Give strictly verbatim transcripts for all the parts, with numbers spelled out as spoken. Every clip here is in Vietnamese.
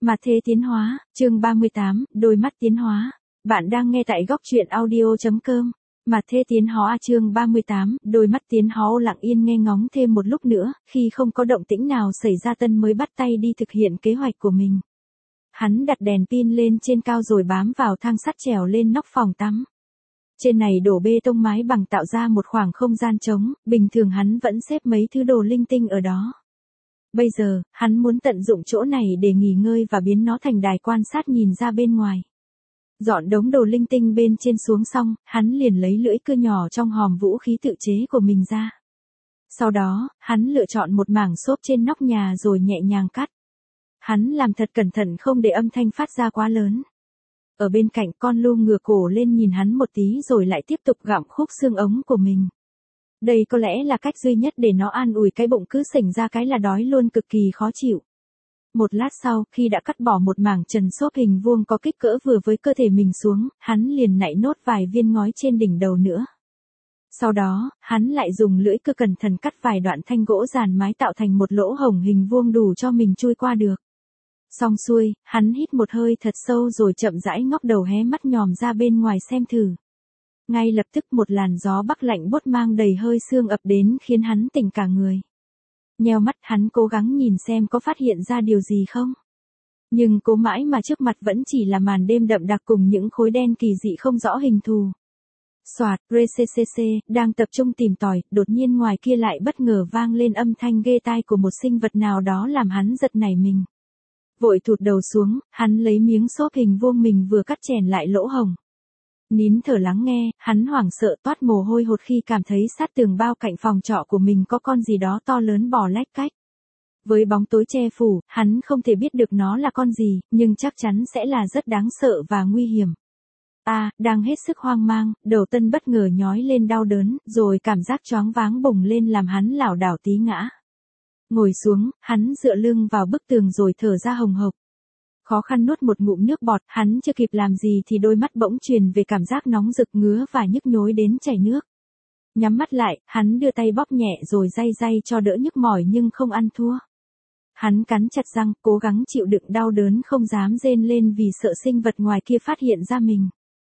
Mà thế tiến hóa, chương ba mươi tám, đôi mắt tiến hóa. Bạn đang nghe tại góc truyện audio.com. Mà thế tiến hóa chương ba mươi tám, đôi mắt tiến hóa lặng yên nghe ngóng thêm một lúc nữa, khi không có động tĩnh nào xảy ra Tân mới bắt tay đi thực hiện kế hoạch của mình. Hắn đặt đèn pin lên trên cao rồi bám vào thang sắt trèo lên nóc phòng tắm. Trên này đổ bê tông mái bằng tạo ra một khoảng không gian trống, bình thường hắn vẫn xếp mấy thứ đồ linh tinh ở đó. Bây giờ, hắn muốn tận dụng chỗ này để nghỉ ngơi và biến nó thành đài quan sát nhìn ra bên ngoài. Dọn đống đồ linh tinh bên trên xuống xong, hắn liền lấy lưỡi cưa nhỏ trong hòm vũ khí tự chế của mình ra. Sau đó, hắn lựa chọn một mảng xốp trên nóc nhà rồi nhẹ nhàng cắt. Hắn làm thật cẩn thận không để âm thanh phát ra quá lớn. Ở bên cạnh con lu ngửa cổ lên nhìn hắn một tí rồi lại tiếp tục gặm khúc xương ống của mình. Đây có lẽ là cách duy nhất để nó an ủi cái bụng cứ sình ra cái là đói luôn cực kỳ khó chịu. Một lát sau, khi đã cắt bỏ một mảng trần xốp hình vuông có kích cỡ vừa với cơ thể mình xuống, hắn liền nạy nốt vài viên ngói trên đỉnh đầu nữa. Sau đó, hắn lại dùng lưỡi cưa cẩn thận cắt vài đoạn thanh gỗ dàn mái tạo thành một lỗ hổng hình vuông đủ cho mình chui qua được. Xong xuôi, hắn hít một hơi thật sâu rồi chậm rãi ngóc đầu hé mắt nhòm ra bên ngoài xem thử. Ngay lập tức một làn gió bắc lạnh buốt mang đầy hơi sương ập đến khiến hắn tỉnh cả người. Nheo mắt hắn cố gắng nhìn xem có phát hiện ra điều gì không. Nhưng cố mãi mà trước mặt vẫn chỉ là màn đêm đậm đặc cùng những khối đen kỳ dị không rõ hình thù. Soạt, rê xê xê xê, đang tập trung tìm tòi, đột nhiên ngoài kia lại bất ngờ vang lên âm thanh ghê tai của một sinh vật nào đó làm hắn giật nảy mình. Vội thụt đầu xuống, hắn lấy miếng xốp hình vuông mình vừa cắt chèn lại lỗ hổng. Nín thở lắng nghe, hắn hoảng sợ toát mồ hôi hột khi cảm thấy sát tường bao cạnh phòng trọ của mình có con gì đó to lớn bò lách cách. Với bóng tối che phủ, hắn không thể biết được nó là con gì, nhưng chắc chắn sẽ là rất đáng sợ và nguy hiểm. À, đang hết sức hoang mang, đầu Tân bất ngờ nhói lên đau đớn, rồi cảm giác choáng váng bùng lên làm hắn lảo đảo tí ngã. Ngồi xuống, hắn dựa lưng vào bức tường rồi thở ra hồng hộc. Khó khăn nuốt một ngụm nước bọt, hắn chưa kịp làm gì thì đôi mắt bỗng truyền về cảm giác nóng rực ngứa và nhức nhối đến chảy nước. Nhắm mắt lại, hắn đưa tay bóp nhẹ rồi day day cho đỡ nhức mỏi nhưng không ăn thua. Hắn cắn chặt răng, cố gắng chịu đựng đau đớn không dám rên lên vì sợ sinh vật ngoài kia phát hiện ra mình.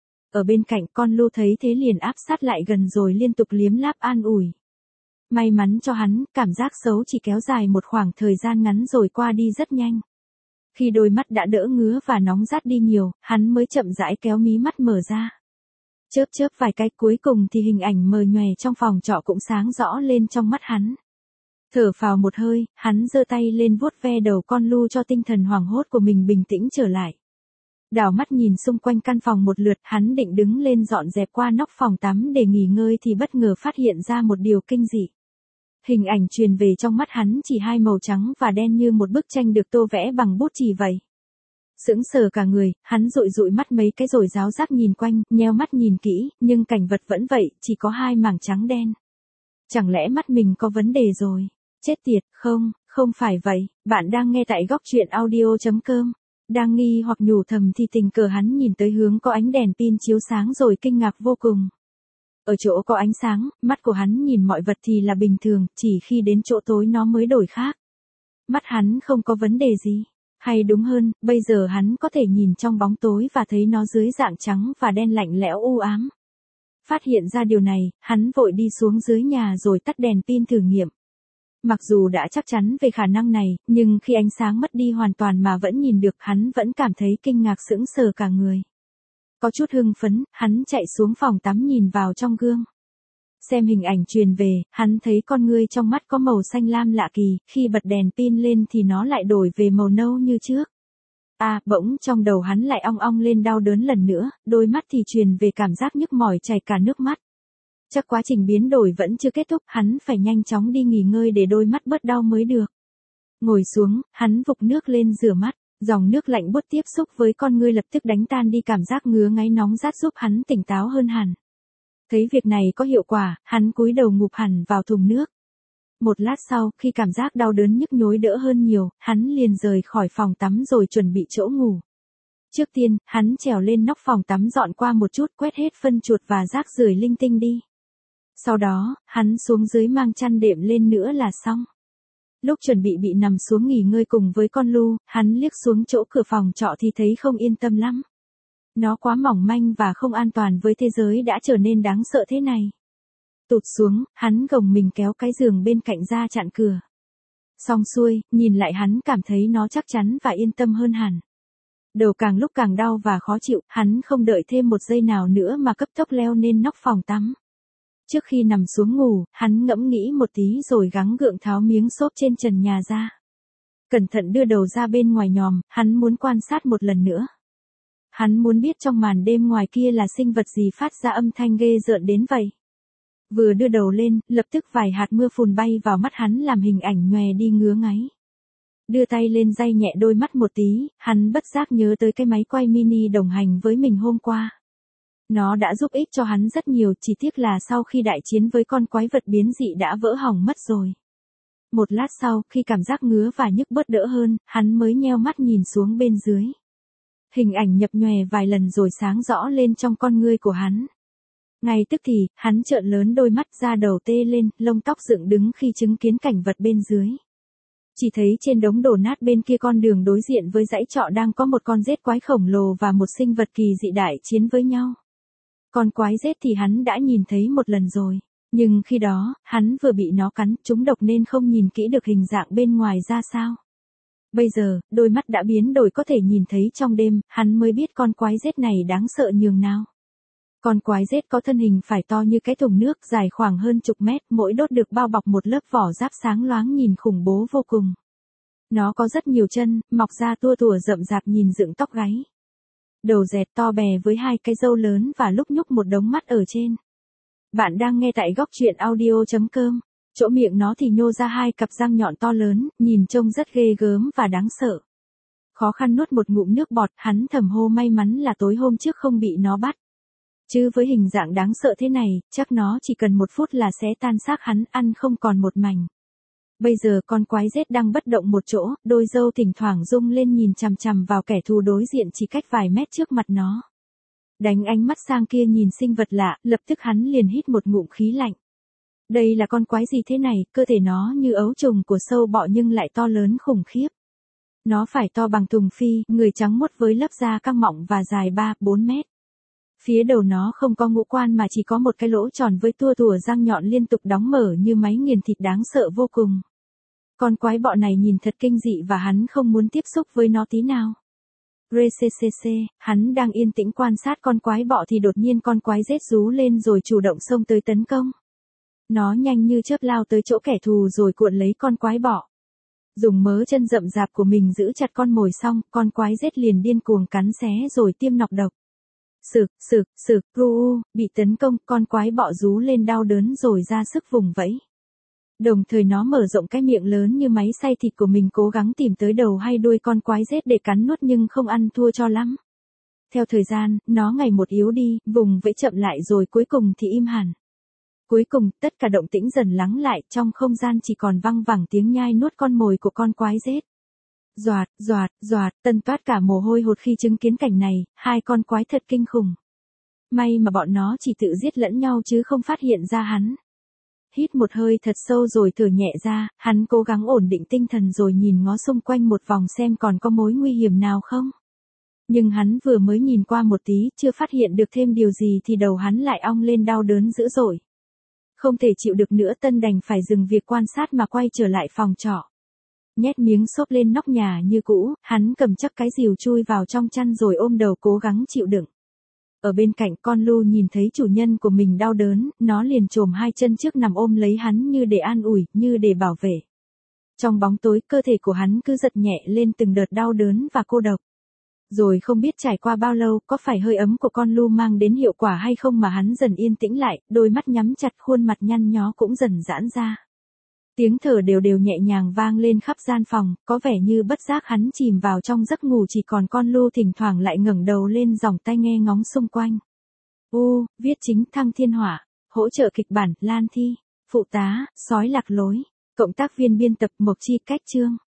Ở bên cạnh con lu thấy thế liền áp sát lại gần rồi liên tục liếm láp an ủi. May mắn cho hắn, cảm giác xấu chỉ kéo dài một khoảng thời gian ngắn rồi qua đi rất nhanh. Khi đôi mắt đã đỡ ngứa và nóng rát đi nhiều, hắn mới chậm rãi kéo mí mắt mở ra. Chớp chớp vài cái cuối cùng thì hình ảnh mờ nhòe trong phòng trọ cũng sáng rõ lên trong mắt hắn. Thở phào một hơi, hắn giơ tay lên vuốt ve đầu con lu cho tinh thần hoảng hốt của mình bình tĩnh trở lại. Đảo mắt nhìn xung quanh căn phòng một lượt, hắn định đứng lên dọn dẹp qua nóc phòng tắm để nghỉ ngơi thì bất ngờ phát hiện ra một điều kinh dị. Hình ảnh truyền về trong mắt hắn chỉ hai màu trắng và đen như một bức tranh được tô vẽ bằng bút chì vậy. Sững sờ cả người, hắn dụi dụi mắt mấy cái rồi ráo rác nhìn quanh, nheo mắt nhìn kỹ, nhưng cảnh vật vẫn vậy, chỉ có hai mảng trắng đen. Chẳng lẽ mắt mình có vấn đề rồi? Chết tiệt, không, không phải vậy, bạn đang nghe tại góc truyện audio.com. Đang nghi hoặc nhủ thầm thì tình cờ hắn nhìn tới hướng có ánh đèn pin chiếu sáng rồi kinh ngạc vô cùng. Ở chỗ có ánh sáng, mắt của hắn nhìn mọi vật thì là bình thường, chỉ khi đến chỗ tối nó mới đổi khác. Mắt hắn không có vấn đề gì. Hay đúng hơn, bây giờ hắn có thể nhìn trong bóng tối và thấy nó dưới dạng trắng và đen lạnh lẽo u ám. Phát hiện ra điều này, hắn vội đi xuống dưới nhà rồi tắt đèn pin thử nghiệm. Mặc dù đã chắc chắn về khả năng này, nhưng khi ánh sáng mất đi hoàn toàn mà vẫn nhìn được hắn vẫn cảm thấy kinh ngạc sững sờ cả người. Có chút hưng phấn, hắn chạy xuống phòng tắm nhìn vào trong gương. Xem hình ảnh truyền về, hắn thấy con ngươi trong mắt có màu xanh lam lạ kỳ, khi bật đèn pin lên thì nó lại đổi về màu nâu như trước. À, bỗng trong đầu hắn lại ong ong lên đau đớn lần nữa, đôi mắt thì truyền về cảm giác nhức mỏi chảy cả nước mắt. Chắc quá trình biến đổi vẫn chưa kết thúc, hắn phải nhanh chóng đi nghỉ ngơi để đôi mắt bớt đau mới được. Ngồi xuống, hắn vục nước lên rửa mắt. Dòng nước lạnh buốt tiếp xúc với con ngươi lập tức đánh tan đi cảm giác ngứa ngáy nóng rát giúp hắn tỉnh táo hơn hẳn. Thấy việc này có hiệu quả, hắn cúi đầu ngụp hẳn vào thùng nước. Một lát sau, khi cảm giác đau đớn nhức nhối đỡ hơn nhiều, hắn liền rời khỏi phòng tắm rồi chuẩn bị chỗ ngủ. Trước tiên, hắn trèo lên nóc phòng tắm dọn qua một chút, quét hết phân chuột và rác rưởi linh tinh đi. Sau đó, hắn xuống dưới mang chăn đệm lên nữa là xong. Lúc chuẩn bị bị nằm xuống nghỉ ngơi cùng với con Lu, hắn liếc xuống chỗ cửa phòng trọ thì thấy không yên tâm lắm. Nó quá mỏng manh và không an toàn với thế giới đã trở nên đáng sợ thế này. Tụt xuống, hắn gồng mình kéo cái giường bên cạnh ra chặn cửa. Xong xuôi, nhìn lại hắn cảm thấy nó chắc chắn và yên tâm hơn hẳn. Đầu càng lúc càng đau và khó chịu, hắn không đợi thêm một giây nào nữa mà cấp tốc leo lên nóc phòng tắm. Trước khi nằm xuống ngủ, hắn ngẫm nghĩ một tí rồi gắng gượng tháo miếng xốp trên trần nhà ra. Cẩn thận đưa đầu ra bên ngoài nhòm, hắn muốn quan sát một lần nữa. Hắn muốn biết trong màn đêm ngoài kia là sinh vật gì phát ra âm thanh ghê rợn đến vậy. Vừa đưa đầu lên, lập tức vài hạt mưa phùn bay vào mắt hắn làm hình ảnh nhòe đi ngứa ngáy. Đưa tay lên day nhẹ đôi mắt một tí, hắn bất giác nhớ tới cái máy quay mini đồng hành với mình hôm qua. Nó đã giúp ích cho hắn rất nhiều, chỉ tiếc là sau khi đại chiến với con quái vật biến dị đã vỡ hỏng mất rồi. Một lát sau, khi cảm giác ngứa và nhức bớt đỡ hơn, hắn mới nheo mắt nhìn xuống bên dưới. Hình ảnh nhập nhòe vài lần rồi sáng rõ lên trong con ngươi của hắn. Ngay tức thì, hắn trợn lớn đôi mắt ra đầu tê lên, lông tóc dựng đứng khi chứng kiến cảnh vật bên dưới. Chỉ thấy trên đống đổ nát bên kia con đường đối diện với dãy trọ đang có một con rết quái khổng lồ và một sinh vật kỳ dị đại chiến với nhau. Con quái rết thì hắn đã nhìn thấy một lần rồi, nhưng khi đó, hắn vừa bị nó cắn, trúng độc nên không nhìn kỹ được hình dạng bên ngoài ra sao. Bây giờ, đôi mắt đã biến đổi có thể nhìn thấy trong đêm, hắn mới biết con quái rết này đáng sợ nhường nào. Con quái rết có thân hình phải to như cái thùng nước dài khoảng hơn chục mét, mỗi đốt được bao bọc một lớp vỏ giáp sáng loáng nhìn khủng bố vô cùng. Nó có rất nhiều chân, mọc ra tua tủa rậm rạp nhìn dựng tóc gáy. Đầu dẹt to bè với hai cái râu lớn và lúc nhúc một đống mắt ở trên. Bạn đang nghe tại góc truyện audio chấm com. Chỗ miệng nó thì nhô ra hai cặp răng nhọn to lớn, nhìn trông rất ghê gớm và đáng sợ. Khó khăn nuốt một ngụm nước bọt, hắn thầm hô may mắn là tối hôm trước không bị nó bắt. Chứ với hình dạng đáng sợ thế này, chắc nó chỉ cần một phút là sẽ tan xác hắn, ăn không còn một mảnh. Bây giờ con quái rết đang bất động một chỗ, đôi râu thỉnh thoảng rung lên nhìn chằm chằm vào kẻ thù đối diện chỉ cách vài mét trước mặt nó. Đánh ánh mắt sang kia nhìn sinh vật lạ, lập tức hắn liền hít một ngụm khí lạnh. Đây là con quái gì thế này, cơ thể nó như ấu trùng của sâu bọ nhưng lại to lớn khủng khiếp. Nó phải to bằng thùng phi, người trắng muốt với lớp da căng mọng và dài ba bốn mét. Phía đầu nó không có ngũ quan mà chỉ có một cái lỗ tròn với tua tủa răng nhọn liên tục đóng mở như máy nghiền thịt đáng sợ vô cùng. Con quái bọ này nhìn thật kinh dị và hắn không muốn tiếp xúc với nó tí nào. Rccc, hắn đang yên tĩnh quan sát con quái bọ thì đột nhiên con quái rết rú lên rồi chủ động xông tới tấn công. Nó nhanh như chớp lao tới chỗ kẻ thù rồi cuộn lấy con quái bọ. Dùng mớ chân rậm rạp của mình giữ chặt con mồi xong, con quái rết liền điên cuồng cắn xé rồi tiêm nọc độc. Sực, sực, sực, ru, bị tấn công, con quái bọ rú lên đau đớn rồi ra sức vùng vẫy. Đồng thời nó mở rộng cái miệng lớn như máy xay thịt của mình cố gắng tìm tới đầu hay đuôi con quái rết để cắn nuốt nhưng không ăn thua cho lắm. Theo thời gian, nó ngày một yếu đi, vùng vẫy chậm lại rồi cuối cùng thì im hẳn. Cuối cùng, tất cả động tĩnh dần lắng lại, trong không gian chỉ còn văng vẳng tiếng nhai nuốt con mồi của con quái rết. Doạt, doạt, doạt, Tân toát cả mồ hôi hột khi chứng kiến cảnh này, hai con quái thật kinh khủng. May mà bọn nó chỉ tự giết lẫn nhau chứ không phát hiện ra hắn. Hít một hơi thật sâu rồi thở nhẹ ra, hắn cố gắng ổn định tinh thần rồi nhìn ngó xung quanh một vòng xem còn có mối nguy hiểm nào không. Nhưng hắn vừa mới nhìn qua một tí, chưa phát hiện được thêm điều gì thì đầu hắn lại ong lên đau đớn dữ dội. Không thể chịu được nữa Tân đành phải dừng việc quan sát mà quay trở lại phòng trọ. Nhét miếng xốp lên nóc nhà như cũ, hắn cầm chắc cái rìu chui vào trong chăn rồi ôm đầu cố gắng chịu đựng. Ở bên cạnh con Lu nhìn thấy chủ nhân của mình đau đớn, nó liền chồm hai chân trước nằm ôm lấy hắn như để an ủi, như để bảo vệ. Trong bóng tối, cơ thể của hắn cứ giật nhẹ lên từng đợt đau đớn và cô độc. Rồi không biết trải qua bao lâu, có phải hơi ấm của con Lu mang đến hiệu quả hay không mà hắn dần yên tĩnh lại, đôi mắt nhắm chặt, khuôn mặt nhăn nhó cũng dần giãn ra. Tiếng thở đều đều nhẹ nhàng vang lên khắp gian phòng, có vẻ như bất giác hắn chìm vào trong giấc ngủ chỉ còn con Lu thỉnh thoảng lại ngẩng đầu lên dòng tai nghe ngóng xung quanh. U, viết chính Thăng Thiên Hỏa, hỗ trợ kịch bản, Lan Thi, phụ tá, sói lạc lối, cộng tác viên biên tập Mộc Chi cách chương.